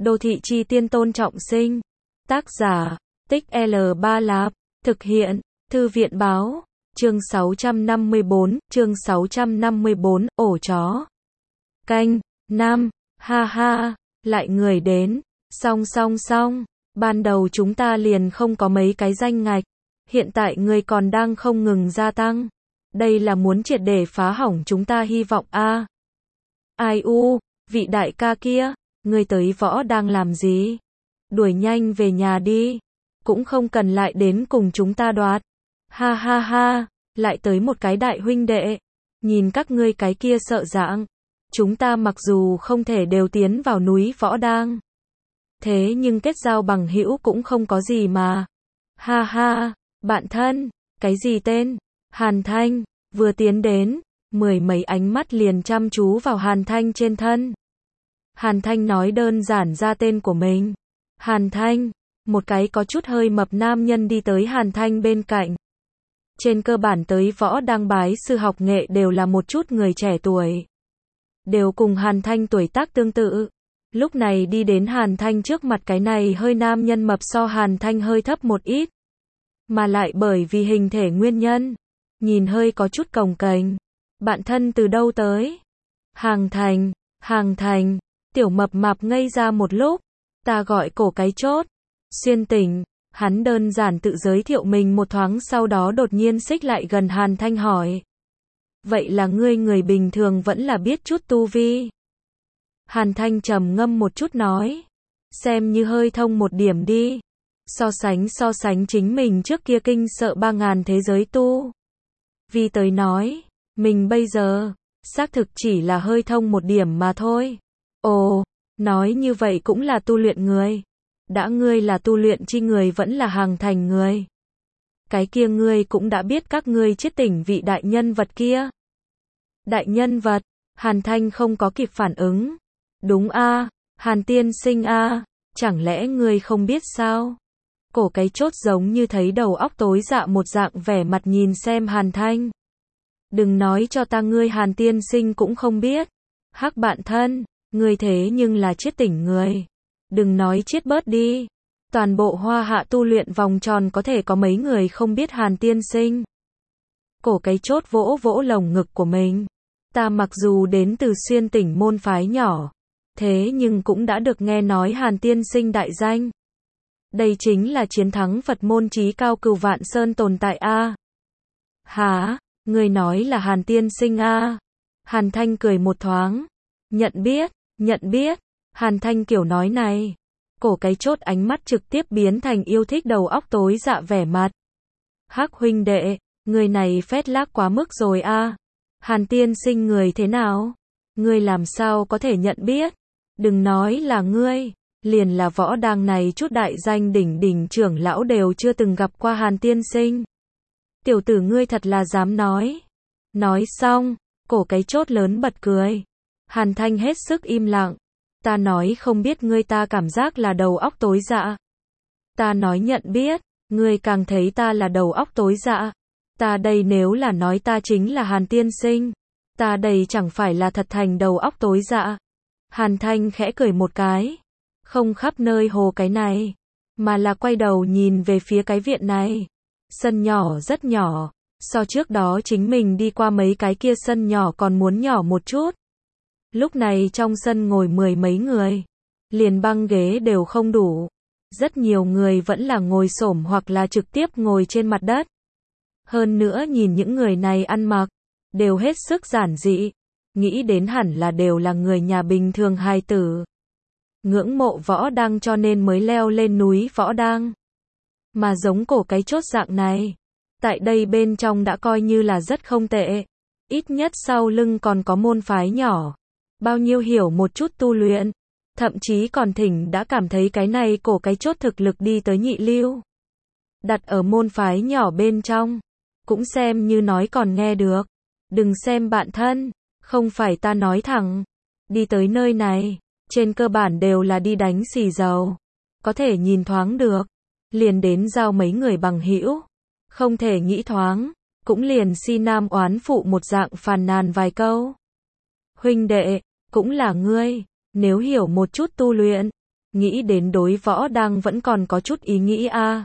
Đô thị chi tiên Tôn Trọng Sinh. Tác giả, Tích L3 Lạp. Thực hiện, Thư viện báo. Chương 654, ổ chó. Canh, Nam, ha ha, lại người đến. Xong. Ban đầu chúng ta liền không có mấy cái danh ngạch. Hiện tại người còn đang không ngừng gia tăng. Đây là muốn triệt để phá hỏng chúng ta hy vọng a. Ai u, vị đại ca kia, người tới võ đang làm gì? Đuổi nhanh về nhà đi. Cũng không cần lại đến cùng chúng ta đoạt. Ha ha ha, lại tới một cái đại huynh đệ. Nhìn các ngươi cái kia sợ dạng. Chúng ta mặc dù không thể đều tiến vào núi võ đang. Thế nhưng kết giao bằng hữu cũng không có gì mà. Ha ha, bạn thân, cái gì tên? Hàn Thanh, vừa tiến đến, mười mấy ánh mắt liền chăm chú vào Hàn Thanh trên thân. Hàn Thanh nói đơn giản ra tên của mình. Hàn Thanh, một cái có chút hơi mập nam nhân đi tới Hàn Thanh bên cạnh. Trên cơ bản tới võ đang bái sư học nghệ đều là một chút người trẻ tuổi. Đều cùng Hàn Thanh tuổi tác tương tự. Lúc này đi đến Hàn Thanh trước mặt cái này hơi nam nhân mập so Hàn Thanh hơi thấp một ít. Mà lại bởi vì hình thể nguyên nhân. Nhìn hơi có chút cồng kềnh. Bạn thân từ đâu tới? Hàng Thành, tiểu mập mạp ngây ra một lúc. Ta gọi cổ cái chốt. Xuyên tỉnh, hắn đơn giản tự giới thiệu mình một thoáng sau đó đột nhiên xích lại gần Hàn Thanh hỏi. Vậy là ngươi người bình thường vẫn là biết chút tu vi. Hàn Thanh trầm ngâm một chút nói. Xem như hơi thông một điểm đi. So sánh chính mình trước kia kinh sợ 3.000 thế giới tu. Vi tới nói, mình bây giờ, xác thực chỉ là hơi thông một điểm mà thôi. Ồ, nói như vậy cũng là tu luyện người. Đã ngươi là tu luyện chi người vẫn là Hàng Thành người. Cái kia ngươi cũng đã biết các ngươi chiết tỉnh vị đại nhân vật kia. Đại nhân vật, Hàn Thanh không có kịp phản ứng. Đúng a, Hàn tiên sinh a, chẳng lẽ ngươi không biết sao? Cổ cái chốt giống như thấy đầu óc tối dạ một dạng vẻ mặt nhìn xem Hàn Thanh. Đừng nói cho ta ngươi Hàn tiên sinh cũng không biết. Hắc bạn thân, ngươi thế nhưng là chiết tỉnh người. Đừng nói chiết bớt đi. Toàn bộ Hoa Hạ tu luyện vòng tròn có thể có mấy người không biết Hàn tiên sinh. Cổ cái chốt vỗ lồng ngực của mình. Ta mặc dù đến từ xuyên tỉnh môn phái nhỏ. Thế nhưng cũng đã được nghe nói Hàn tiên sinh đại danh. Đây chính là chiến thắng Phật môn chí cao Cửu Vạn Sơn tồn tại a. Hả, người nói là Hàn tiên sinh a? Hàn Thanh cười một thoáng. Nhận biết. Hàn Thanh kiểu nói này. Cổ cái chốt ánh mắt trực tiếp biến thành yêu thích đầu óc tối dạ vẻ mặt. Hắc huynh đệ, người này phét lác quá mức rồi a. Hàn tiên sinh người thế nào? Ngươi làm sao có thể nhận biết? Đừng nói là ngươi. Liền là võ đang này chút đại danh đỉnh trưởng lão đều chưa từng gặp qua Hàn tiên sinh. Tiểu tử ngươi thật là dám nói. Nói xong, cổ cái chốt lớn bật cười. Hàn Thanh hết sức im lặng. Ta nói không biết ngươi ta cảm giác là đầu óc tối dạ. Ta nói nhận biết, ngươi càng thấy ta là đầu óc tối dạ. Ta đây nếu là nói ta chính là Hàn tiên sinh. Ta đây chẳng phải là thật thành đầu óc tối dạ. Hàn Thanh khẽ cười một cái. Không khắp nơi hồ cái này, mà là quay đầu nhìn về phía cái viện này. Sân nhỏ rất nhỏ, so trước đó chính mình đi qua mấy cái kia sân nhỏ còn muốn nhỏ một chút. Lúc này trong sân ngồi mười mấy người, liền băng ghế đều không đủ. Rất nhiều người vẫn là ngồi xổm hoặc là trực tiếp ngồi trên mặt đất. Hơn nữa nhìn những người này ăn mặc, đều hết sức giản dị. Nghĩ đến hẳn là đều là người nhà bình thường hài tử. Ngưỡng mộ võ đăng cho nên mới leo lên núi võ đăng. Mà giống cổ cái chốt dạng này, tại đây bên trong đã coi như là rất không tệ. Ít nhất sau lưng còn có môn phái nhỏ. Bao nhiêu hiểu một chút tu luyện. Thậm chí còn thỉnh đã cảm thấy cái này cổ cái chốt thực lực đi tới nhị lưu. Đặt ở môn phái nhỏ bên trong. Cũng xem như nói còn nghe được. Đừng xem bạn thân. Không phải ta nói thẳng. Đi tới nơi này. Trên cơ bản đều là đi đánh xì dầu. Có thể nhìn thoáng được. Liền đến giao mấy người bằng hữu. Không thể nghĩ thoáng. Cũng liền si nam oán phụ một dạng phàn nàn vài câu. Huynh đệ, cũng là ngươi. Nếu hiểu một chút tu luyện. nghĩ đến đối võ đang vẫn còn có chút ý nghĩ a.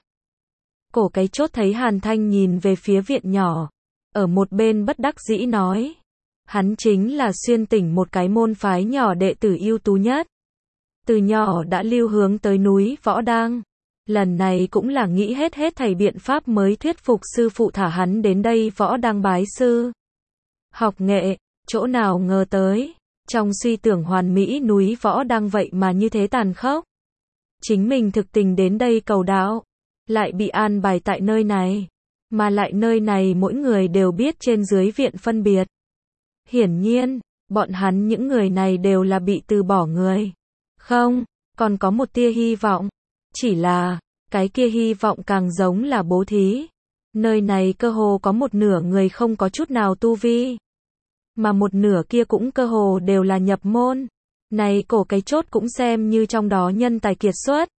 Cổ cái chốt thấy Hàn Thanh nhìn về phía viện nhỏ, ở một bên bất đắc dĩ nói. Hắn chính là xuyên tỉnh một cái môn phái nhỏ đệ tử ưu tú nhất. Từ nhỏ đã lưu hướng tới núi võ đang. Lần này cũng là nghĩ hết thảy biện pháp mới thuyết phục sư phụ thả hắn đến đây võ đang bái sư. Học nghệ, chỗ nào ngờ tới, trong suy tưởng hoàn mỹ núi võ đang vậy mà như thế tàn khốc. Chính mình thực tình đến đây cầu đạo, lại bị an bài tại nơi này, mà lại nơi này mỗi người đều biết trên dưới viện phân biệt. Hiển nhiên, bọn hắn những người này đều là bị từ bỏ người. Không, còn có một tia hy vọng, chỉ là, cái kia hy vọng càng giống là bố thí. Nơi này cơ hồ có một nửa người không có chút nào tu vi, mà một nửa kia cũng cơ hồ đều là nhập môn. Này cổ cái chốt cũng xem như trong đó nhân tài kiệt xuất.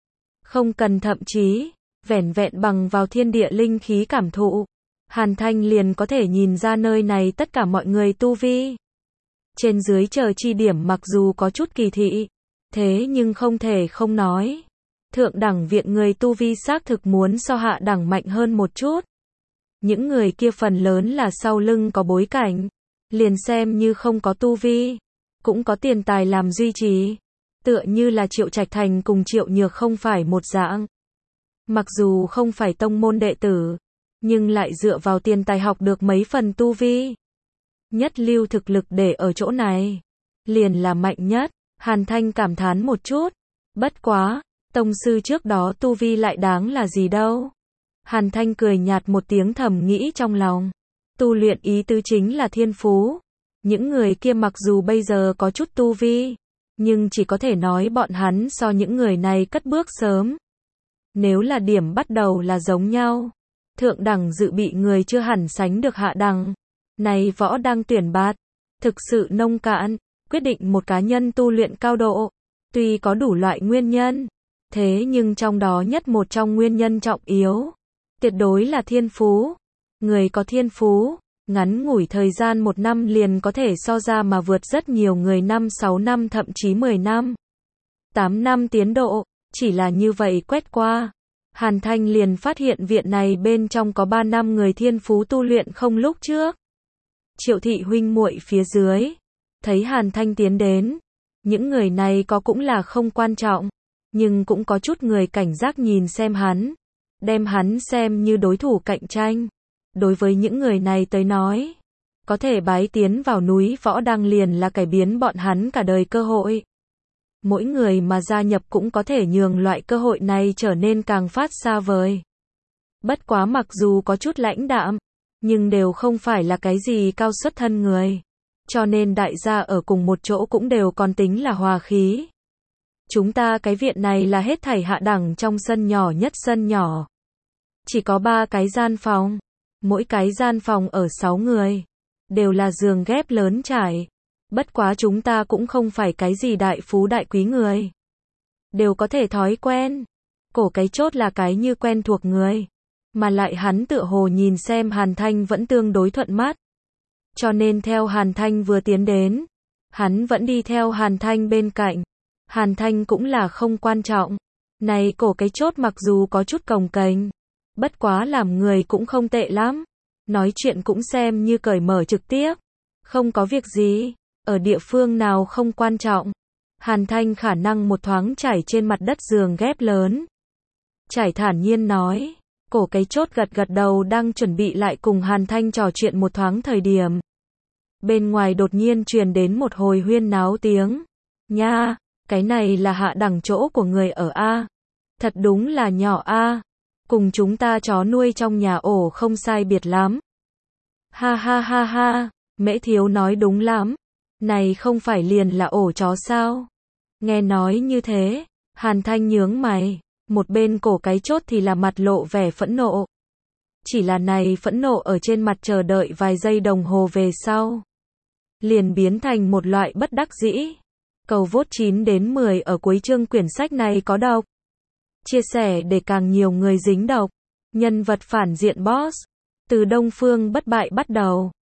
Không cần thậm chí, vẻn vẹn bằng vào thiên địa linh khí cảm thụ, Hàn Thanh liền có thể nhìn ra nơi này tất cả mọi người tu vi. Trên dưới chờ chi điểm mặc dù có chút kỳ thị, thế nhưng không thể không nói. Thượng đẳng viện người tu vi xác thực muốn so hạ đẳng mạnh hơn một chút. Những người kia phần lớn là sau lưng có bối cảnh, liền xem như không có tu vi, cũng có tiền tài làm duy trì. Tựa như là Triệu Trạch Thành cùng Triệu Nhược không phải một dạng. Mặc dù không phải tông môn đệ tử, nhưng lại dựa vào tiền tài học được mấy phần tu vi. Nhất lưu thực lực để ở chỗ này, liền là mạnh nhất. Hàn Thanh cảm thán một chút. Bất quá, tông sư trước đó tu vi lại đáng là gì đâu. Hàn Thanh cười nhạt một tiếng thầm nghĩ trong lòng. Tu luyện ý tứ chính là thiên phú. Những người kia mặc dù bây giờ có chút tu vi, nhưng chỉ có thể nói bọn hắn so những người này cất bước sớm. Nếu là điểm bắt đầu là giống nhau, thượng đẳng dự bị người chưa hẳn sánh được hạ đẳng. Này võ đang tuyển bạt, thực sự nông cạn, quyết định một cá nhân tu luyện cao độ. Tuy có đủ loại nguyên nhân, thế nhưng trong đó nhất một trong nguyên nhân trọng yếu, tuyệt đối là thiên phú. Người có thiên phú, ngắn ngủi thời gian 1 năm liền có thể so ra mà vượt rất nhiều người 5-6 năm thậm chí 10 năm. 8 năm tiến độ, chỉ là như vậy quét qua. Hàn Thanh liền phát hiện viện này bên trong có 3 năm người thiên phú tu luyện không lúc trước. Triệu thị huynh muội phía dưới, thấy Hàn Thanh tiến đến, những người này có cũng là không quan trọng, nhưng cũng có chút người cảnh giác nhìn xem hắn, đem hắn xem như đối thủ cạnh tranh. Đối với những người này tới nói, có thể bái tiến vào núi võ đang liền là cải biến bọn hắn cả đời cơ hội. Mỗi người mà gia nhập cũng có thể nhường loại cơ hội này trở nên càng phát xa vời. Bất quá mặc dù có chút lãnh đạm, nhưng đều không phải là cái gì cao xuất thân người. Cho nên đại gia ở cùng một chỗ cũng đều còn tính là hòa khí. Chúng ta cái viện này là hết thảy hạ đẳng trong sân nhỏ nhất sân nhỏ. Chỉ có 3 cái gian phòng. Mỗi cái gian phòng ở 6 người. Đều là giường ghép lớn trải. Bất quá chúng ta cũng không phải cái gì đại phú đại quý người. Đều có thể thói quen. Cổ cái chốt là cái như quen thuộc người. Mà lại hắn tựa hồ nhìn xem Hàn Thanh vẫn tương đối thuận mắt. Cho nên theo Hàn Thanh vừa tiến đến, hắn vẫn đi theo Hàn Thanh bên cạnh. Hàn Thanh cũng là không quan trọng. Này cổ cái chốt mặc dù có chút cồng kềnh, bất quá làm người cũng không tệ lắm. Nói chuyện cũng xem như cởi mở trực tiếp. Không có việc gì, ở địa phương nào không quan trọng. Hàn Thanh khả năng một thoáng trải trên mặt đất giường ghép lớn. Trải thản nhiên nói. Cổ cái chốt gật gật đầu đang chuẩn bị lại cùng Hàn Thanh trò chuyện một thoáng thời điểm. Bên ngoài đột nhiên truyền đến một hồi huyên náo tiếng. Nha, cái này là hạ đẳng chỗ của người ở A. Thật đúng là nhỏ A. Cùng chúng ta chó nuôi trong nhà ổ không sai biệt lắm. Ha ha ha ha, Mễ Thiếu nói đúng lắm. Này không phải liền là ổ chó sao? Nghe nói như thế, Hàn Thanh nhướng mày. Một bên cổ cái chốt thì là mặt lộ vẻ phẫn nộ. Chỉ là này phẫn nộ ở trên mặt chờ đợi vài giây đồng hồ về sau, liền biến thành một loại bất đắc dĩ. Cầu vote 9 đến 10 ở cuối chương quyển sách này có đọc. Chia sẻ để càng nhiều người dính đọc. Nhân vật phản diện boss. Từ Đông Phương bất bại bắt đầu.